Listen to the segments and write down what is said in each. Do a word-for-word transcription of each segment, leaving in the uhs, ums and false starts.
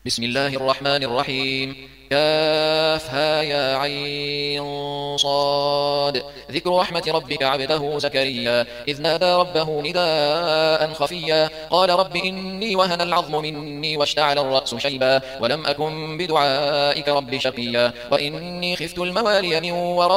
بسم الله الرحمن الرحيم. كافها يا عين صاد. ذكر رحمة ربك عبده زكريا إذ نادى ربه نداء خفيا قال رب إني وهن العظم مني واشتعل الرأس شيبا ولم أكن بدعائك رب شقيا وإني خفت الموالي من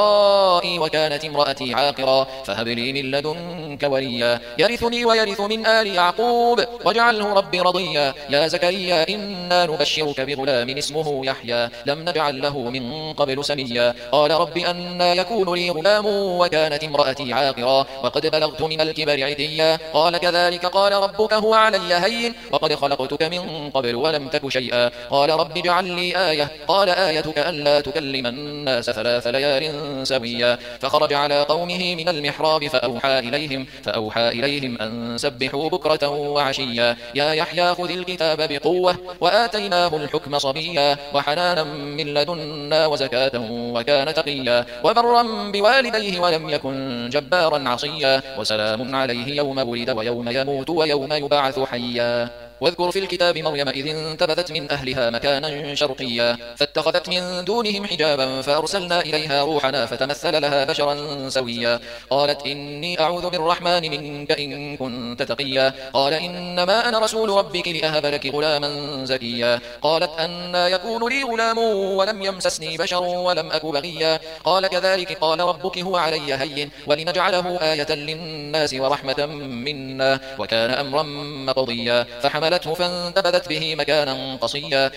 ورائي وكانت امرأتي عاقرا فهب لي من لدنك وليا يرثني ويرث من آل يعقوب واجعله ربي رضيا يا زكريا إنا نبشرك بغلام اسمه يحيى لم نجعل له من قبل سميا قال رب أنى يكون لي غلام وكانت امرأتي عاقرا وقد بلغت من الكبر عتيا قال كذلك قال ربك هو علي هين وقد خلقتك من قبل ولم تك شيئا قال رب اجعل لي آية قال آيتك ألا تكلم الناس ثلاث ليال سويا فخرج على قومه من المحراب فأوحى إليهم, فأوحى إليهم أن سبحوا بكرة وعشيا يا يحيى خذ الكتاب بقوة وآتيناه الحكم صبيا وحنانا من لدنا وزكاة وكان تقيا وبرا بوالديه ولم يكن جبارا عصيا وسلام عليه يوم ولد ويوم يموت ويوم يبعث حيا واذكر في الكتاب مريم إذ انتبذت من أهلها مكانا شرقيا فاتخذت من دونهم حجابا فأرسلنا إليها روحنا فتمثل لها بشرا سويا قالت إني أعوذ بالرحمن منك إن كنت تقيا قال إنما أنا رسول ربك لأهب لك غلاما زكيا قالت أنى يكون لي غلام ولم يمسسني بشر ولم أك بغيا قال كذلك قال ربك هو علي هين ولنجعله آية للناس ورحمة منا وكان أمرا مقضيا فحملته فانتبذت به مكانا قصيا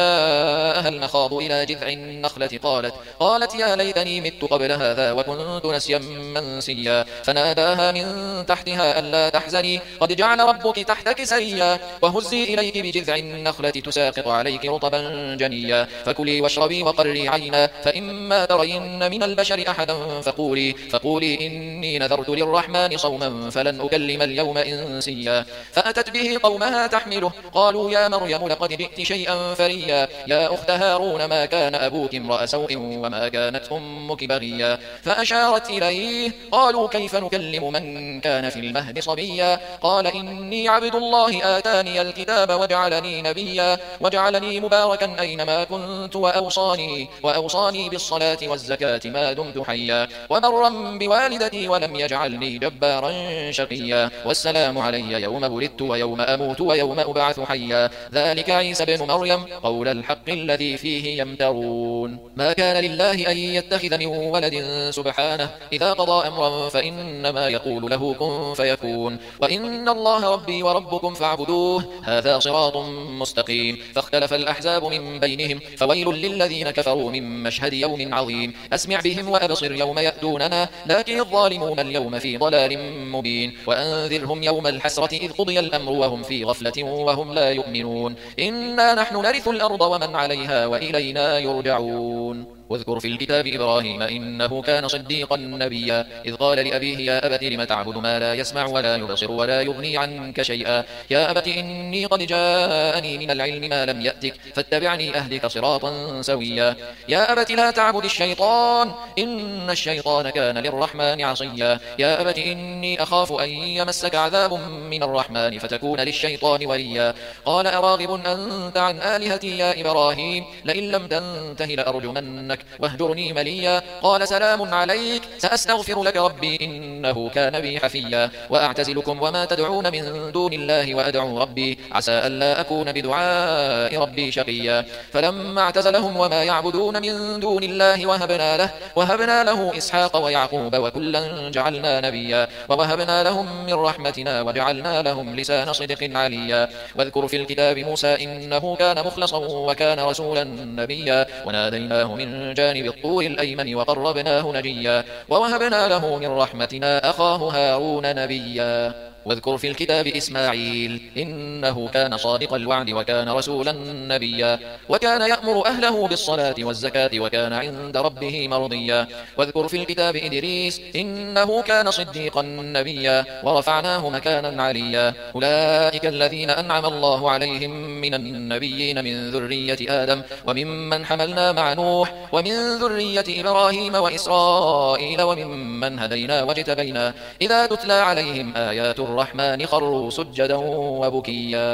فأجاءها المخاض إلى جذع النخلة قالت, قالت يا ليتني مت قبل هذا وكنت نسيا منسيا فناداها من تحتها ألا تحزني قد جعل ربك تحتك سريا وهزي إليك بجذع النخلة تساقط عليك رطبا جنيا فكلي واشربي وقري عينا فإما ترين من البشر أحدا فقولي, فقولي إني نذرت للرحمن صوما فلن أكلم اليوم إنسيا فأتت به قومها تحمله قالوا يا مريم لقد جئت شيئا فريا يا أخت هارون ما كان أبوك امرأ سوء وما كانت أمك بغيا فأشارت إليه قالوا كيف نكلم من كان في المهد صبيا قال إني عبد الله آتاني الكتاب وجعلني نبيا وجعلني مباركا أينما كنت وأوصاني, وأوصاني بالصلاة والزكاة ما دمت حيا وبرا بوالدتي ولم يجعلني جبارا شقيا والسلام علي يوم ولدت ويوم أموت ويوم أبعث حيا ذلك عيسى بن مريم قول الحق الذي فيه يمترون ما كان لله أن يتخذ من ولد سبحانه إذا قضى أمرا فإنما يقول له كن فيكون وإن الله ربي وربكم فاعبدوه هذا صراط مستقيم فاختلف الأحزاب من بينهم فويل للذين كفروا من مشهد يوم عظيم أسمع بهم وأبصر يوم يأتوننا لكن الظالمون اليوم في ضلال مبين وأنذرهم يوم الحسرة إذ قضي الأمر وهم في غفلة وهم لا يؤمنون إنا نحن نرث الأرض ومن عليها وإلينا يرجعون واذكر في الكتاب إبراهيم إنه كان صديقا نبيا إذ قال لأبيه يا أبت لم تعبد ما لا يسمع ولا يبصر ولا يغني عنك شيئا يا أبت إني قد جاءني من العلم ما لم يأتك فاتبعني أهدك صراطا سويا يا أبت لا تعبد الشيطان إن الشيطان كان للرحمن عصيا يا أبت إني أخاف أن يمسك عذاب من الرحمن فتكون للشيطان وليا قال أراغب أنت عن آلهتي يا إبراهيم لئن لم تنته لأرجمنك واهجرني مليا قال سلام عليك سأستغفر لك ربي إنه كان بي حفيا وأعتزلكم وما تدعون من دون الله وأدعو ربي عسى ألا أكون بدعاء ربي شقيا فلما اعتزلهم وما يعبدون من دون الله وهبنا له, وهبنا له إسحاق ويعقوب وكلا جعلنا نبيا ووهبنا لهم من رحمتنا وجعلنا لهم لسان صدق عليا واذكر في الكتاب موسى إنه كان مخلصا وكان رسولا نبيا وناديناه من جانب الطور الأيمن وقربناه نجيا ووهبنا له من رحمتنا أخاه هارون نبيا واذكر في الكتاب إسماعيل إنه كان صادق الوعد وكان رسولا نبيا وكان يأمر أهله بالصلاة والزكاة وكان عند ربه مرضيا واذكر في الكتاب إدريس إنه كان صديقا نبيا ورفعناه مكانا عليا أولئك الذين أنعم الله عليهم من النبيين من ذرية آدم وممن حملنا مع نوح ومن ذرية إبراهيم وإسرائيل وممن هدينا واجتبينا إذا تتلى عليهم آيات الرحمن خروا سجدا وبكيا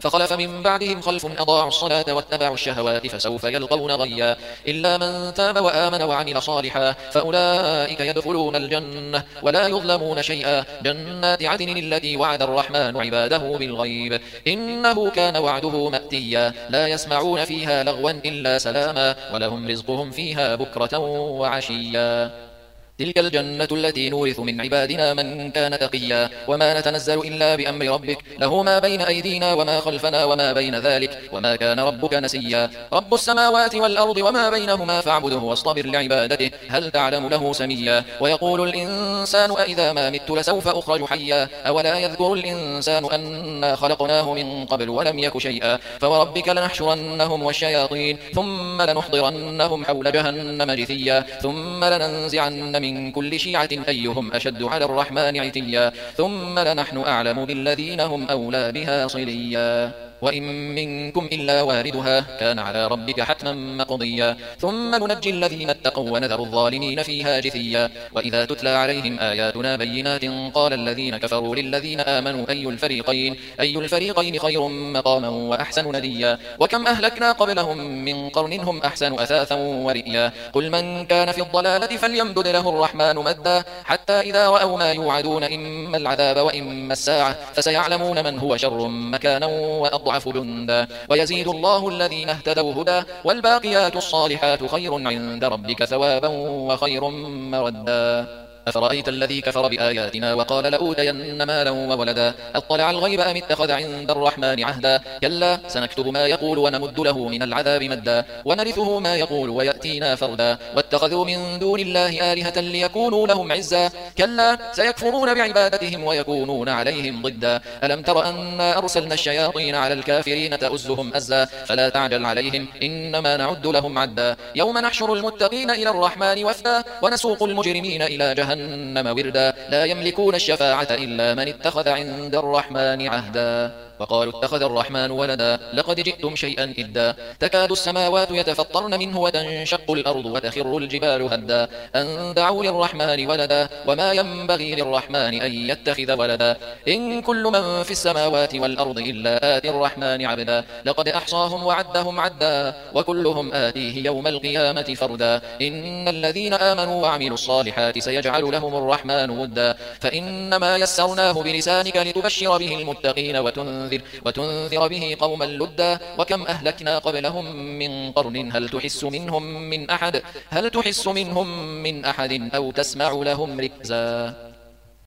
فخلف من بعدهم خلف أضاعوا الصلاة واتبعوا الشهوات فسوف يلقون غيا إلا من تاب وآمن وعمل صالحا فأولئك يدخلون الجنة ولا يظلمون شيئا جنات عدن التي وعد الرحمن عباده بالغيب إنه كان وعده مأتيا لا يسمعون فيها لغوا إلا سلاما ولهم رزقهم فيها بكرة وعشيا تلك الجنة التي نورث من عبادنا من كان تقيا وما نتنزل إلا بأمر ربك له ما بين أيدينا وما خلفنا وما بين ذلك وما كان ربك نسيا رب السماوات والأرض وما بينهما فاعبده واصطبر لعبادته هل تعلم له سميا ويقول الإنسان أإذا ما مت لسوف أخرج حيا أولا يذكر الإنسان أنا خلقناه من قبل ولم يك شيئا فوربك لنحشرنهم والشياطين ثم لنحضرنهم حول جهنم جثيا ثم لننزعن من كل شيعة أيهم أشد على الرحمن عتيا ثم لنحن أعلم بالذين هم أولى بها صليا وإن منكم إلا واردها كان على ربك حتما مقضيا ثم ننجي الذين اتقوا ونذر الظالمين فيها جثيا وإذا تتلى عليهم آياتنا بينات قال الذين كفروا للذين آمنوا أي الفريقين أي الفريقين خير مقاما وأحسن نديا وكم أهلكنا قبلهم من قرن هم أحسن أثاثا ورئيا قل من كان في الضلالة فليمدد له الرحمن مدا حتى إذا رأوا ما يوعدون إما العذاب وإما الساعة فسيعلمون من هو شر مكانا وأضعف جندا ويزيد الله الذين اهتدوا هدى والباقيات الصالحات خير عند ربك ثوابا وخير مردا أفرأيت الذي كفر بآياتنا وقال لأوتين مالا وولدا أطلع الغيب أم اتخذ عند الرحمن عهدا كلا سنكتب ما يقول ونمد له من العذاب مدا ونرثه ما يقول ويأتينا فردا واتخذوا من دون الله آلهة ليكونوا لهم عزا كلا سيكفرون بعبادتهم ويكونون عليهم ضدا ألم تر أنا أرسلنا الشياطين على الكافرين تؤزهم أزا فلا تعجل عليهم إنما نعد لهم عدا يوم نحشر المتقين إلى الرحمن وفدا ونسوق المجرمين إلى جهنم جهنم وردا لا يملكون الشفاعة إلا من اتخذ عند الرحمن عهدا وقالوا اتخذ الرحمن ولدا لقد جئتم شيئا إدا تكاد السماوات يتفطرن منه وتنشق الأرض وتخر الجبال هدا أن دعوا للرحمن ولدا وما ينبغي للرحمن أن يتخذ ولدا إن كل من في السماوات والأرض إلا آتي الرحمن عبدا لقد أحصاهم وعدهم عدا وكلهم آتيه يوم القيامة فردا إن الذين آمنوا وعملوا الصالحات سيجعل لهم الرحمن ودا فإنما يسرناه بلسانك لتبشر به المتقين وتنذر وتنذر به قوما لدا وكم أهلكنا قبلهم من قرن هل تحس منهم من أحد هل تحس منهم من أحد أو تسمع لهم ركزا